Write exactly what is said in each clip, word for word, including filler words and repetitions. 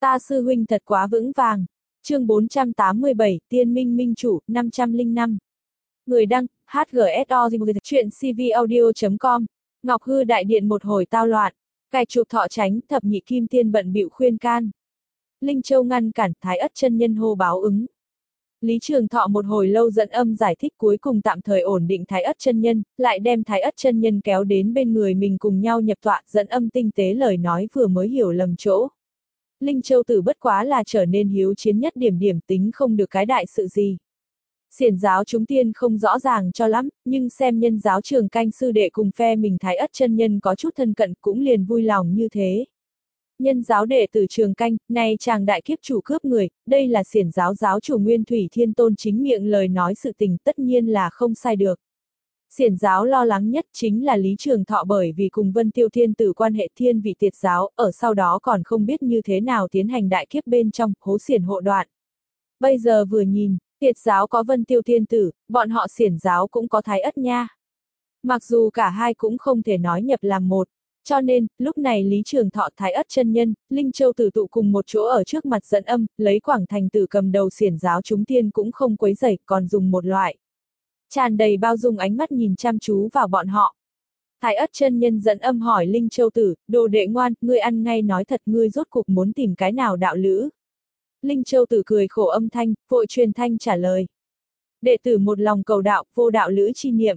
Ta sư huynh thật quá vững vàng. Chương bốn trăm tám mươi bảy, Tiên Minh Minh Chủ, năm trăm lẻ năm. Người đăng, hát giê ét o, chuyện cvaudio chấm com. Ngọc Hư đại điện một hồi tao loạn. Cài trục thọ tránh, thập nhị kim tiên bận bịu khuyên can. Linh Châu ngăn cản, Thái Ất chân nhân hô báo ứng. Lý Trường Thọ một hồi lâu dẫn âm giải thích cuối cùng tạm thời ổn định Thái Ất chân nhân, lại đem Thái Ất chân nhân kéo đến bên người mình cùng nhau nhập tọa, dẫn âm tinh tế lời nói vừa mới hiểu lầm chỗ. Linh Châu tử bất quá là trở nên hiếu chiến nhất điểm điểm, tính không được cái đại sự gì. Xiển giáo chúng tiên không rõ ràng cho lắm, nhưng xem nhân giáo Trường Canh sư đệ cùng phe mình Thái Ất chân nhân có chút thân cận cũng liền vui lòng như thế. Nhân giáo đệ tử Trường Canh, này chàng đại kiếp chủ cướp người, đây là xiển giáo giáo chủ Nguyên Thủy Thiên Tôn chính miệng lời nói sự tình, tất nhiên là không sai được. Xiển giáo lo lắng nhất chính là Lý Trường Thọ, bởi vì cùng Vân Tiêu Thiên Tử quan hệ thiên vị tiệt giáo, ở sau đó còn không biết như thế nào tiến hành đại kiếp bên trong, hố xiển hộ đoạn. Bây giờ vừa nhìn, tiệt giáo có Vân Tiêu Thiên Tử, bọn họ xiển giáo cũng có Thái Ất nha. Mặc dù cả hai cũng không thể nói nhập làm một. Cho nên, lúc này Lý Trường Thọ, Thái Ất chân nhân, Linh Châu tử tụ cùng một chỗ ở trước mặt dẫn âm, lấy Quảng Thành tử cầm đầu xiển giáo chúng tiên cũng không quấy rầy, còn dùng một loại tràn đầy bao dung ánh mắt nhìn chăm chú vào bọn họ. Thái Ất chân nhân dẫn âm hỏi Linh Châu tử, đồ đệ ngoan, ngươi ăn ngay nói thật, ngươi rốt cục muốn tìm cái nào đạo lữ? Linh Châu tử cười khổ âm thanh, vội truyền thanh trả lời. Đệ tử một lòng cầu đạo, vô đạo lữ chi niệm.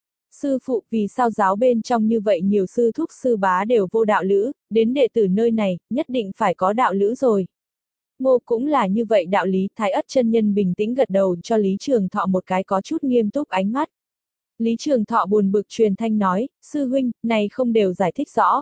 Sư phụ, vì sao giáo bên trong như vậy nhiều sư thúc sư bá đều vô đạo lữ, đến đệ tử nơi này, nhất định phải có đạo lữ rồi. Ngô cũng là như vậy đạo lý, Thái Ất chân nhân bình tĩnh gật đầu cho Lý Trường Thọ một cái có chút nghiêm túc ánh mắt. Lý Trường Thọ buồn bực truyền thanh nói, sư huynh, này không đều giải thích rõ.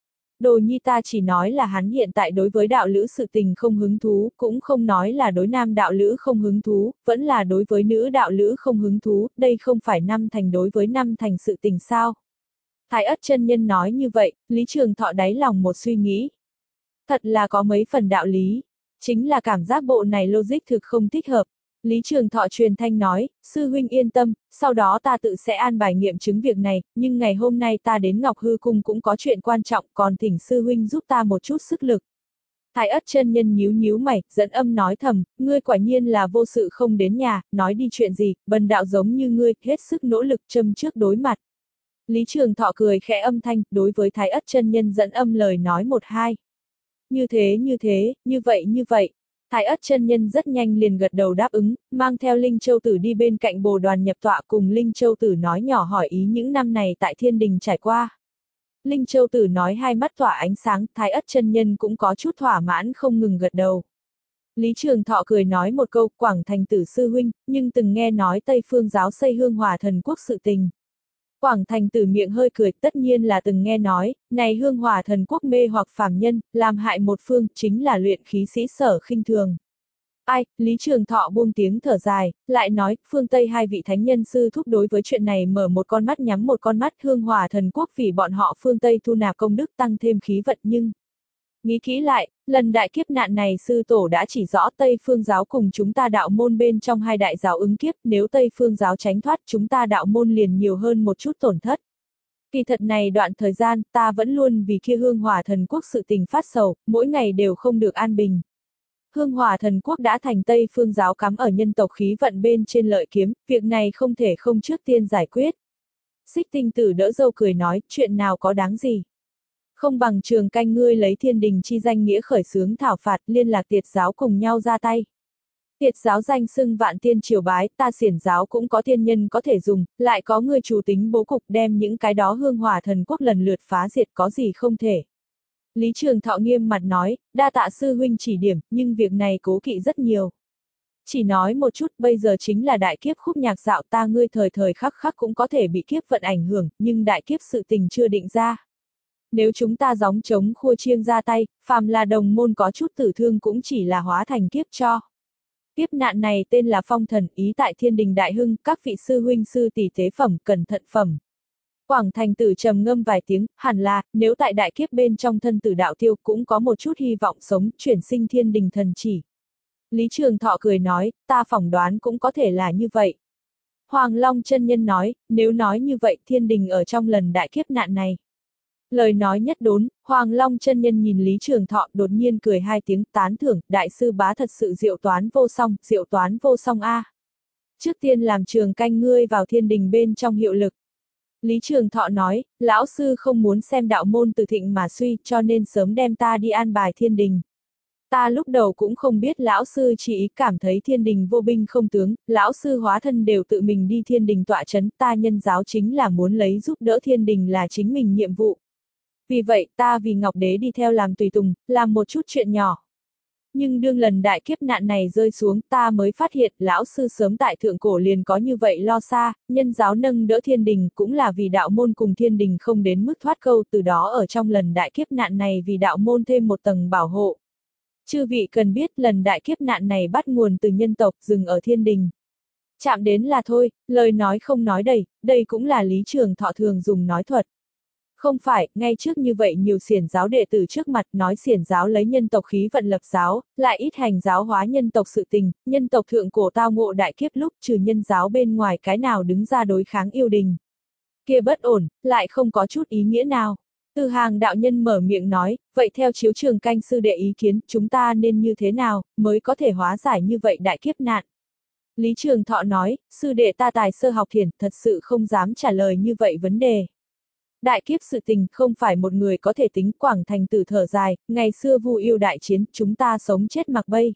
Đồ nhi ta chỉ nói là hắn hiện tại đối với đạo lữ sự tình không hứng thú, cũng không nói là đối nam đạo lữ không hứng thú, vẫn là đối với nữ đạo lữ không hứng thú, đây không phải năm thành đối với năm thành sự tình sao. Thái Ất chân nhân nói như vậy, Lý Trường Thọ đáy lòng một suy nghĩ. Thật là có mấy phần đạo lý, chính là cảm giác bộ này logic thực không thích hợp. Lý Trường Thọ truyền thanh nói, sư huynh yên tâm, sau đó ta tự sẽ an bài nghiệm chứng việc này, nhưng ngày hôm nay ta đến Ngọc Hư Cung cũng có chuyện quan trọng, còn thỉnh sư huynh giúp ta một chút sức lực. Thái Ất chân nhân nhíu nhíu mày, dẫn âm nói thầm, ngươi quả nhiên là vô sự không đến nhà, nói đi chuyện gì, bần đạo giống như ngươi, hết sức nỗ lực châm trước đối mặt. Lý Trường Thọ cười khẽ âm thanh, đối với Thái Ất chân nhân dẫn âm lời nói một hai. Như thế như thế, như vậy như vậy. Thái Ất chân nhân rất nhanh liền gật đầu đáp ứng, mang theo Linh Châu tử đi bên cạnh bồ đoàn nhập tọa cùng Linh Châu tử nói nhỏ hỏi ý những năm này tại thiên đình trải qua. Linh Châu tử nói hai mắt tỏa ánh sáng, Thái Ất chân nhân cũng có chút thỏa mãn không ngừng gật đầu. Lý Trường Thọ cười nói một câu, Quảng Thành tử sư huynh, nhưng từng nghe nói Tây Phương giáo xây Hương Hòa Thần Quốc sự tình. Quảng Thành tử miệng hơi cười, tất nhiên là từng nghe nói, này Hương Hòa Thần Quốc mê hoặc phàm nhân, làm hại một phương, chính là luyện khí sĩ Sở Khinh Thường. Ai, Lý Trường Thọ buông tiếng thở dài, lại nói, phương Tây hai vị thánh nhân sư thúc đối với chuyện này mở một con mắt nhắm một con mắt, Hương Hòa Thần Quốc vì bọn họ phương Tây thu nạp công đức tăng thêm khí vận nhưng... Nghĩ kỹ lại, lần đại kiếp nạn này sư tổ đã chỉ rõ Tây Phương giáo cùng chúng ta đạo môn bên trong hai đại giáo ứng kiếp, nếu Tây Phương giáo tránh thoát chúng ta đạo môn liền nhiều hơn một chút tổn thất. Kỳ thật này đoạn thời gian, ta vẫn luôn vì kia Hương Hòa Thần Quốc sự tình phát sầu, mỗi ngày đều không được an bình. Hương Hòa Thần Quốc đã thành Tây Phương giáo cắm ở nhân tộc khí vận bên trên lợi kiếm, việc này không thể không trước tiên giải quyết. Xích Tinh Tử đỡ dâu cười nói, chuyện nào có đáng gì. Không bằng Trường Canh ngươi lấy thiên đình chi danh nghĩa khởi xướng thảo phạt, liên lạc tiệt giáo cùng nhau ra tay. Tiệt giáo danh xưng vạn tiên triều bái, ta xiển giáo cũng có tiên nhân có thể dùng, lại có người chủ tính bố cục đem những cái đó Hương Hòa Thần Quốc lần lượt phá diệt, có gì không thể. Lý Trường Thọ nghiêm mặt nói, đa tạ sư huynh chỉ điểm, nhưng việc này cố kỵ rất nhiều. Chỉ nói một chút, bây giờ chính là đại kiếp khúc nhạc dạo, ta ngươi thời thời khắc khắc cũng có thể bị kiếp vận ảnh hưởng, nhưng đại kiếp sự tình chưa định ra. Nếu chúng ta gióng trống khua chiêng ra tay, phàm là đồng môn có chút tử thương cũng chỉ là hóa thành kiếp cho. Kiếp nạn này tên là phong thần, ý tại thiên đình đại hưng, các vị sư huynh sư tỷ tế phẩm, cẩn thận phẩm. Quảng Thành tử trầm ngâm vài tiếng, hẳn là, nếu tại đại kiếp bên trong thân tử đạo tiêu cũng có một chút hy vọng sống, chuyển sinh thiên đình thần chỉ. Lý Trường Thọ cười nói, ta phỏng đoán cũng có thể là như vậy. Hoàng Long chân nhân nói, nếu nói như vậy thiên đình ở trong lần đại kiếp nạn này. Lời nói nhất đốn, Hoàng Long chân nhân nhìn Lý Trường Thọ đột nhiên cười hai tiếng tán thưởng, đại sư bá thật sự diệu toán vô song, diệu toán vô song a. Trước tiên làm Trường Canh ngươi vào thiên đình bên trong hiệu lực. Lý Trường Thọ nói, lão sư không muốn xem đạo môn từ thịnh mà suy, cho nên sớm đem ta đi an bài thiên đình. Ta lúc đầu cũng không biết lão sư chỉ ý cảm thấy thiên đình vô binh không tướng, lão sư hóa thân đều tự mình đi thiên đình tọa chấn, ta nhân giáo chính là muốn lấy giúp đỡ thiên đình là chính mình nhiệm vụ. Vì vậy, ta vì Ngọc Đế đi theo làm tùy tùng, làm một chút chuyện nhỏ. Nhưng đương lần đại kiếp nạn này rơi xuống, ta mới phát hiện, lão sư sớm tại thượng cổ liền có như vậy lo xa, nhân giáo nâng đỡ thiên đình cũng là vì đạo môn cùng thiên đình không đến mức thoát câu, từ đó ở trong lần đại kiếp nạn này vì đạo môn thêm một tầng bảo hộ. Chư vị cần biết lần đại kiếp nạn này bắt nguồn từ nhân tộc, dừng ở thiên đình. Chạm đến là thôi, lời nói không nói đầy, đây cũng là Lý Trường Thọ thường dùng nói thuật. Không phải, ngay trước như vậy nhiều xiển giáo đệ tử trước mặt nói xiển giáo lấy nhân tộc khí vận lập giáo, lại ít hành giáo hóa nhân tộc sự tình, nhân tộc thượng cổ tao ngộ đại kiếp lúc trừ nhân giáo bên ngoài cái nào đứng ra đối kháng yêu đình. Kia bất ổn, lại không có chút ý nghĩa nào. Từ Hàng đạo nhân mở miệng nói, vậy theo chiếu Trường Canh sư đệ ý kiến, chúng ta nên như thế nào, mới có thể hóa giải như vậy đại kiếp nạn. Lý Trường Thọ nói, sư đệ ta tài sơ học thiền, thật sự không dám trả lời như vậy vấn đề. Đại kiếp sự tình không phải một người có thể tính. Quảng Thành Tử thở dài, ngày xưa Vu yêu đại chiến, chúng ta sống chết mặc bay.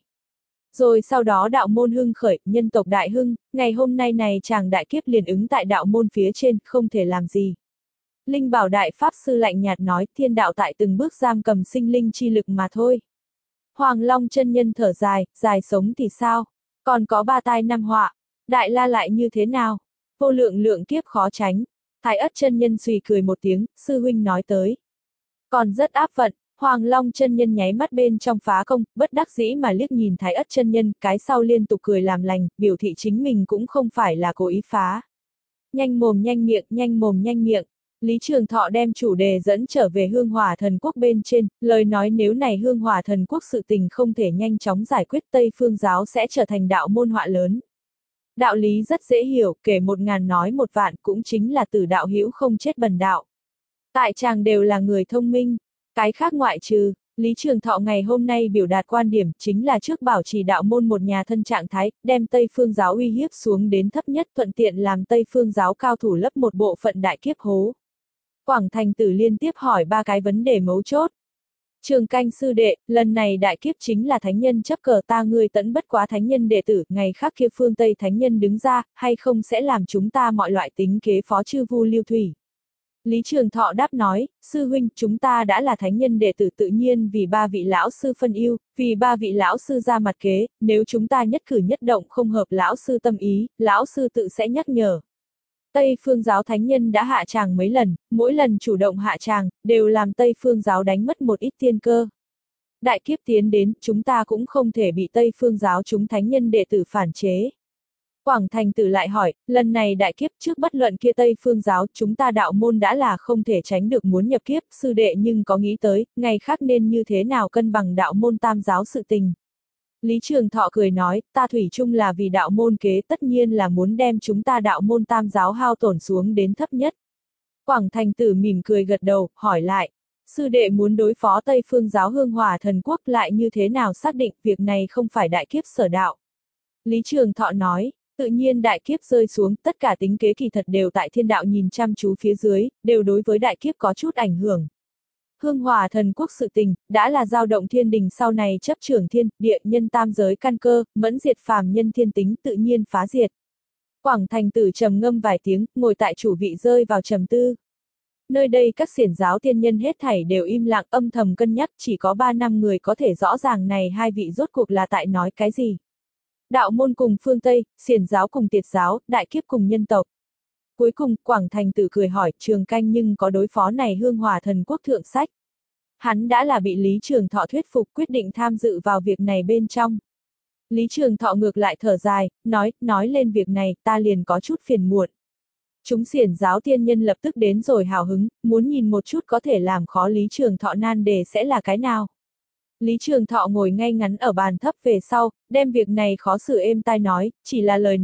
Rồi sau đó đạo môn hưng khởi, nhân tộc đại hưng, ngày hôm nay này chàng đại kiếp liền ứng tại đạo môn phía trên, không thể làm gì. Linh Bảo Đại Pháp Sư lạnh nhạt nói, thiên đạo tại từng bước giam cầm sinh linh chi lực mà thôi. Hoàng Long chân nhân thở dài, dài sống thì sao? Còn có ba tai năm họa, Đại La lại như thế nào? Vô lượng lượng kiếp khó tránh. Thái Ất chân nhân suy cười một tiếng, sư huynh nói tới. Còn rất áp vận, Hoàng Long chân nhân nháy mắt bên trong phá công, bất đắc dĩ mà liếc nhìn Thái Ất chân nhân, cái sau liên tục cười làm lành, biểu thị chính mình cũng không phải là cố ý phá. Nhanh mồm nhanh miệng, nhanh mồm nhanh miệng. Lý Trường Thọ đem chủ đề dẫn trở về Hương Hỏa Thần Quốc bên trên, lời nói nếu này Hương Hỏa Thần Quốc sự tình không thể nhanh chóng giải quyết, Tây Phương giáo sẽ trở thành đạo môn họa lớn. Đạo lý rất dễ hiểu, kể một ngàn nói một vạn, cũng chính là từ đạo hữu không chết bần đạo. Tại chàng đều là người thông minh, cái khác ngoại trừ, Lý Trường Thọ ngày hôm nay biểu đạt quan điểm chính là trước bảo trì đạo môn một nhà thân trạng thái, đem Tây Phương giáo uy hiếp xuống đến thấp nhất, thuận tiện làm Tây Phương giáo cao thủ lấp một bộ phận đại kiếp hố. Quảng Thành Tử liên tiếp hỏi ba cái vấn đề mấu chốt. Trường Canh sư đệ, lần này đại kiếp chính là thánh nhân chấp cờ ta, ngươi tẫn bất quá thánh nhân đệ tử, ngày khác kia phương Tây thánh nhân đứng ra, hay không sẽ làm chúng ta mọi loại tính kế phó chư vu lưu thủy. Lý Trường Thọ đáp nói, sư huynh, chúng ta đã là thánh nhân đệ tử tự nhiên vì ba vị lão sư phân ưu, vì ba vị lão sư ra mặt kế, nếu chúng ta nhất cử nhất động không hợp lão sư tâm ý, lão sư tự sẽ nhắc nhở. Tây Phương giáo thánh nhân đã hạ tràng mấy lần, mỗi lần chủ động hạ tràng, đều làm Tây Phương giáo đánh mất một ít tiên cơ. Đại kiếp tiến đến, chúng ta cũng không thể bị Tây Phương giáo chúng thánh nhân đệ tử phản chế. Quảng Thành Tử lại hỏi, lần này đại kiếp trước bất luận kia Tây Phương giáo, chúng ta đạo môn đã là không thể tránh được muốn nhập kiếp, sư đệ nhưng có nghĩ tới, ngày khác nên như thế nào cân bằng đạo môn tam giáo sự tình. Lý Trường Thọ cười nói, ta thủy chung là vì đạo môn kế, tất nhiên là muốn đem chúng ta đạo môn tam giáo hao tổn xuống đến thấp nhất. Quảng Thành Tử mỉm cười gật đầu, hỏi lại, sư đệ muốn đối phó Tây Phương giáo Hương Hỏa Thần Quốc lại như thế nào xác định việc này không phải đại kiếp sở đạo. Lý Trường Thọ nói, tự nhiên đại kiếp rơi xuống, tất cả tính kế kỳ thật đều tại thiên đạo nhìn chăm chú phía dưới, đều đối với đại kiếp có chút ảnh hưởng. Hương Hỏa Thần Quốc sự tình, đã là dao động thiên đình sau này chấp trưởng thiên, địa, nhân tam giới căn cơ, mẫn diệt phàm nhân thiên tính tự nhiên phá diệt. Quảng Thành Tử trầm ngâm vài tiếng, ngồi tại chủ vị rơi vào trầm tư. Nơi đây các xiển giáo tiên nhân hết thảy đều im lặng âm thầm cân nhắc, chỉ có ba năm người có thể rõ ràng này hai vị rốt cuộc là tại nói cái gì. Đạo môn cùng phương Tây, xiển giáo cùng tiệt giáo, đại kiếp cùng nhân tộc. Cuối cùng, Quảng Thành Tử cười hỏi, Trường Canh nhưng có đối phó này Hương Hỏa Thần Quốc thượng sách. Hắn đã là bị Lý Trường Thọ thuyết phục quyết định tham dự vào việc này bên trong. Lý Trường Thọ ngược lại thở dài, nói, nói lên việc này, ta liền có chút phiền muộn. Chúng xiển giáo tiên nhân lập tức đến rồi hào hứng, muốn nhìn một chút có thể làm khó Lý Trường Thọ nan đề sẽ là cái nào. Lý Trường Thọ ngồi ngay ngắn ở bàn thấp về sau, đem việc này khó xử êm tai nói, chỉ là lời nói,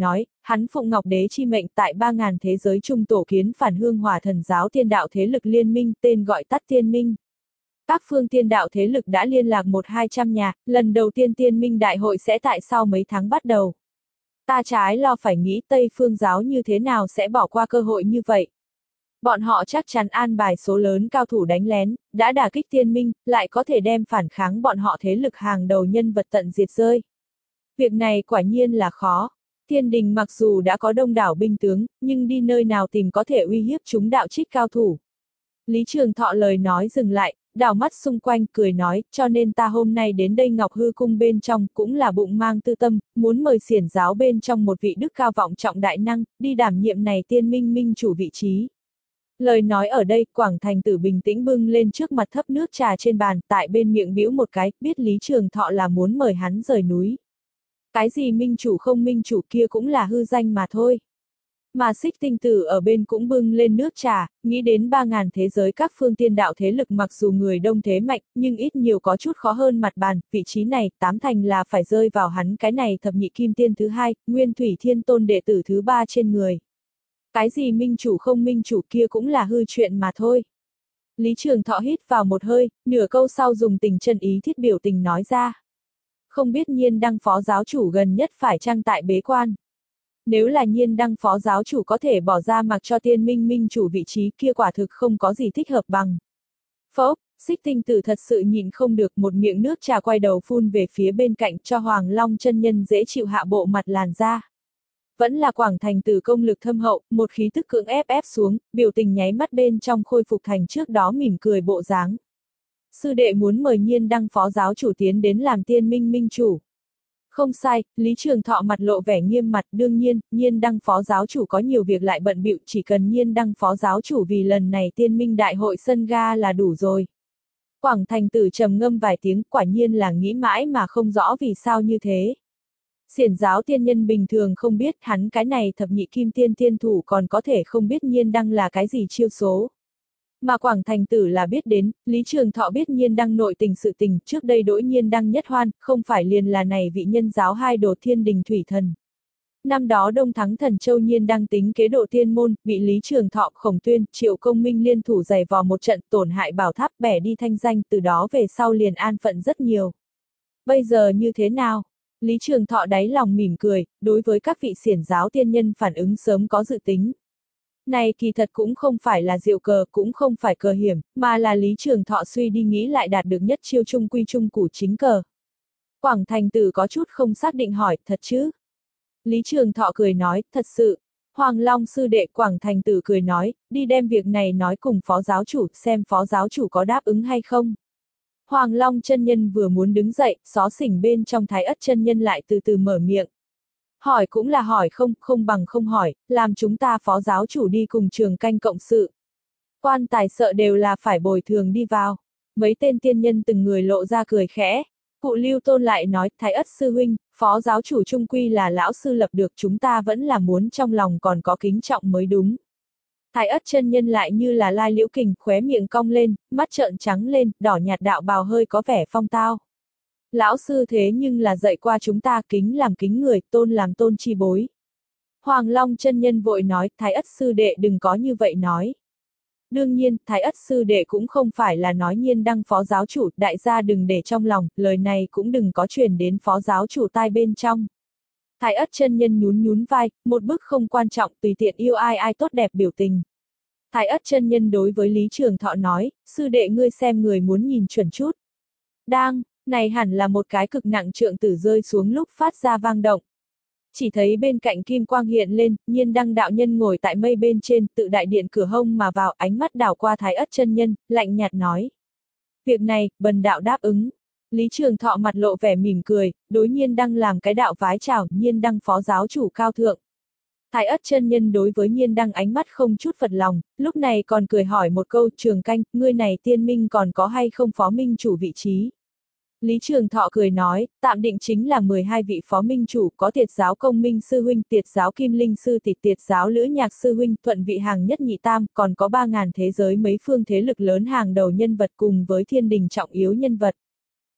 Hắn phụng Ngọc Đế chi mệnh tại ba ngàn thế giới trung tổ kiến phản hương hỏa thần giáo tiên đạo thế lực liên minh, tên gọi tắt tiên minh. Các phương tiên đạo thế lực đã liên lạc một hai trăm nhà, lần đầu tiên tiên minh đại hội sẽ tại sau mấy tháng bắt đầu. Ta trái lo phải nghĩ Tây phương giáo như thế nào sẽ bỏ qua cơ hội như vậy. Bọn họ chắc chắn an bài số lớn cao thủ đánh lén, đã đả kích tiên minh, lại có thể đem phản kháng bọn họ thế lực hàng đầu nhân vật tận diệt rơi. Việc này quả nhiên là khó. Thiên đình mặc dù đã có đông đảo binh tướng, nhưng đi nơi nào tìm có thể uy hiếp chúng đạo trích cao thủ. Lý Trường Thọ lời nói dừng lại, đảo mắt xung quanh cười nói, cho nên ta hôm nay đến đây Ngọc Hư Cung bên trong cũng là bụng mang tư tâm, muốn mời xiển giáo bên trong một vị đức cao vọng trọng đại năng, đi đảm nhiệm này tiên minh minh chủ vị trí. Lời nói ở đây, Quảng Thành Tử bình tĩnh bưng lên trước mặt thấp nước trà trên bàn, tại bên miệng bĩu một cái, biết Lý Trường Thọ là muốn mời hắn rời núi. Cái gì minh chủ không minh chủ kia cũng là hư danh mà thôi. Mà Xích Tinh Tử ở bên cũng bưng lên nước trà, nghĩ đến ba ngàn thế giới các phương tiên đạo thế lực mặc dù người đông thế mạnh, nhưng ít nhiều có chút khó hơn mặt bàn, vị trí này, tám thành là phải rơi vào hắn cái này thập nhị kim tiên thứ hai, Nguyên Thủy Thiên Tôn đệ tử thứ ba trên người. Cái gì minh chủ không minh chủ kia cũng là hư chuyện mà thôi. Lý Trường Thọ hít vào một hơi, nửa câu sau dùng tình chân ý thiết biểu tình nói ra. Không biết Nhiên Đăng phó giáo chủ gần nhất phải chăng tại bế quan. Nếu là Nhiên Đăng phó giáo chủ có thể bỏ ra mặc cho tiên minh minh chủ vị trí kia quả thực không có gì thích hợp bằng. Phốc, Xích Tinh Tử thật sự nhịn không được một miệng nước trà quay đầu phun về phía bên cạnh cho Hoàng Long chân nhân dễ chịu hạ bộ mặt làn da. Vẫn là Quảng Thành Tử công lực thâm hậu, một khí tức cưỡng ép ép xuống, biểu tình nháy mắt bên trong khôi phục thành trước đó mỉm cười bộ dáng. Sư đệ muốn mời Nhiên Đăng phó giáo chủ tiến đến làm tiên minh minh chủ. Không sai, Lý Trường Thọ mặt lộ vẻ nghiêm mặt, đương nhiên, Nhiên Đăng phó giáo chủ có nhiều việc lại bận bịu, chỉ cần Nhiên Đăng phó giáo chủ vì lần này tiên minh đại hội sân ga là đủ rồi. Quảng Thành Tử trầm ngâm vài tiếng, quả nhiên là nghĩ mãi mà không rõ vì sao như thế. Xiển giáo tiên nhân bình thường không biết hắn cái này thập nhị kim tiên tiên thủ còn có thể không biết Nhiên Đăng là cái gì chiêu số. Mà Quảng Thành Tử là biết đến, Lý Trường Thọ biết Nhiên Đăng nội tình sự tình, trước đây đối Nhiên Đăng nhất hoan, không phải liền là này vị nhân giáo hai đồ thiên đình thủy thần. Năm đó Đông Thắng Thần Châu Nhiên Đăng tính kế độ tiên môn, bị Lý Trường Thọ, Khổng Tuyên, Triệu Công Minh liên thủ giày vò một trận tổn hại bảo tháp bẻ đi thanh danh, từ đó về sau liền an phận rất nhiều. Bây giờ như thế nào? Lý Trường Thọ đáy lòng mỉm cười, đối với các vị xiển giáo tiên nhân phản ứng sớm có dự tính. Này kỳ thật cũng không phải là diệu cờ, cũng không phải cờ hiểm, mà là Lý Trường Thọ suy đi nghĩ lại đạt được nhất chiêu trung quy trung củ chính cờ. Quảng Thành Tử có chút không xác định hỏi, thật chứ? Lý Trường Thọ cười nói, thật sự. Hoàng Long sư đệ Quảng Thành Tử cười nói, đi đem việc này nói cùng phó giáo chủ, xem phó giáo chủ có đáp ứng hay không. Hoàng Long chân nhân vừa muốn đứng dậy, xó xỉnh bên trong Thái Ất chân nhân lại từ từ mở miệng. Hỏi cũng là hỏi không, không bằng không hỏi, làm chúng ta phó giáo chủ đi cùng trường canh cộng sự. Quan tài sợ đều là phải bồi thường đi vào. Mấy tên tiên nhân từng người lộ ra cười khẽ. Cụ Lưu Tôn lại nói, Thái Ất sư huynh, phó giáo chủ trung quy là lão sư lập được, chúng ta vẫn là muốn trong lòng còn có kính trọng mới đúng. Thái Ất chân nhân lại như là Lai Liễu Kình, khóe miệng cong lên, mắt trợn trắng lên, đỏ nhạt đạo bào hơi có vẻ phong tao. Lão sư thế nhưng là dạy qua chúng ta kính làm kính người, tôn làm tôn chi bối. Hoàng Long chân nhân vội nói, Thái Ất sư đệ đừng có như vậy nói. Đương nhiên, Thái Ất sư đệ cũng không phải là nói Nhiên Đăng phó giáo chủ, đại gia đừng để trong lòng, lời này cũng đừng có truyền đến phó giáo chủ tai bên trong. Thái Ất chân nhân nhún nhún vai, một bức không quan trọng, tùy tiện yêu ai ai tốt đẹp biểu tình. Thái Ất chân nhân đối với Lý Trường Thọ nói, sư đệ ngươi xem người muốn nhìn chuẩn chút. Đang, này hẳn là một cái cực nặng trượng tử rơi xuống lúc phát ra vang động. Chỉ thấy bên cạnh kim quang hiện lên, Nhiên Đăng đạo nhân ngồi tại mây bên trên, tự đại điện cửa hông mà vào, ánh mắt đảo qua Thái Ất chân nhân, lạnh nhạt nói. Việc này, bần đạo đáp ứng. Lý Trường Thọ mặt lộ vẻ mỉm cười, đối Nhiên Đăng làm cái đạo vái chào, Nhiên Đăng phó giáo chủ cao thượng. Thái Ất chân nhân đối với Nhiên Đăng ánh mắt không chút phật lòng, lúc này còn cười hỏi một câu, Trường canh, ngươi này tiên minh còn có hay không phó minh chủ vị trí. Lý Trường Thọ cười nói, tạm định chính là mười hai vị phó minh chủ, có Tiệt giáo Công Minh sư huynh, Tiệt giáo Kim Linh sư tỷ, Tiệt giáo Lữ Nhạc sư huynh, Thuận vị hàng nhất nhị tam, còn có ba ngàn thế giới mấy phương thế lực lớn hàng đầu nhân vật cùng với thiên đình trọng yếu nhân vật.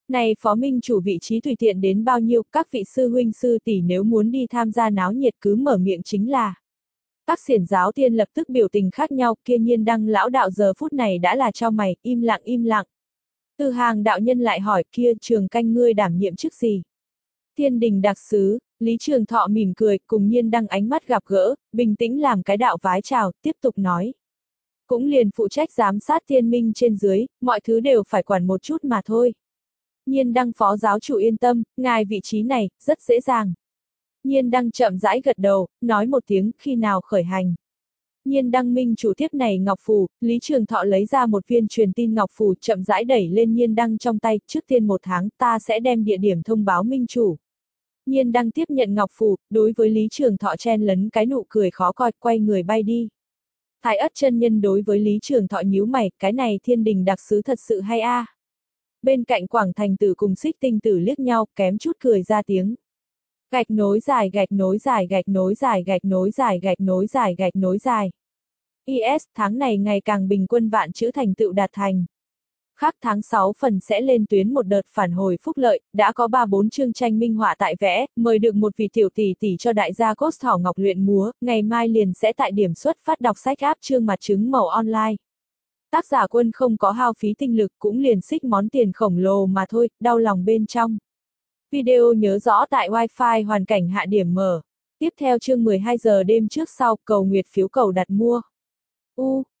Này phó minh chủ vị trí tùy tiện đến bao nhiêu, các vị sư huynh sư tỷ nếu muốn đi tham gia náo nhiệt cứ mở miệng chính là. Các xiển giáo tiên lập tức biểu tình khác nhau, kia Nhiên Đăng lão đạo giờ phút này đã là cho mày, im lặng im lặng. Từ Hàng đạo nhân lại hỏi, kia Trường Canh ngươi đảm nhiệm chức gì? Thiên đình đặc sứ, Lý Trường Thọ mỉm cười, cùng Nhiên Đăng ánh mắt gặp gỡ, bình tĩnh làm cái đạo vái chào, tiếp tục nói. Cũng liền phụ trách giám sát thiên minh trên dưới, mọi thứ đều phải quản một chút mà thôi. Nhiên Đăng phó giáo chủ yên tâm, ngài vị trí này, rất dễ dàng. Nhiên Đăng chậm rãi gật đầu, nói một tiếng, khi nào khởi hành. Nhiên Đăng minh chủ tiếp này ngọc phù, Lý Trường Thọ lấy ra một viên truyền tin ngọc phù chậm rãi đẩy lên Nhiên Đăng trong tay, trước tiên một tháng ta sẽ đem địa điểm thông báo minh chủ. Nhiên Đăng tiếp nhận ngọc phù, đối với Lý Trường Thọ chen lấn cái nụ cười khó coi, quay người bay đi. Thái Ất chân nhân đối với Lý Trường Thọ nhíu mày, cái này thiên đình đặc sứ thật sự hay a. À. Bên cạnh Quảng Thành Tử cùng Xích Tinh Tử liếc nhau, kém chút cười ra tiếng. Gạch nối dài gạch nối dài gạch nối dài gạch nối dài gạch nối dài gạch nối dài. i ét tháng này ngày càng bình quân vạn chữ thành tựu đạt thành. Khác tháng sáu phần sẽ lên tuyến một đợt phản hồi phúc lợi, đã có ba bốn chương tranh minh họa tại vẽ, mời được một vị tiểu tỷ tỷ cho đại gia cốt thỏ ngọc luyện múa, ngày mai liền sẽ tại điểm xuất phát đọc sách áp chương mặt chứng màu online. Tác giả Quân không có hao phí tinh lực cũng liền xích món tiền khổng lồ mà thôi, đau lòng bên trong. Video nhớ rõ tại Wi-Fi hoàn cảnh hạ điểm mở. Tiếp theo chương mười hai giờ đêm trước sau, cầu nguyệt phiếu cầu đặt mua. U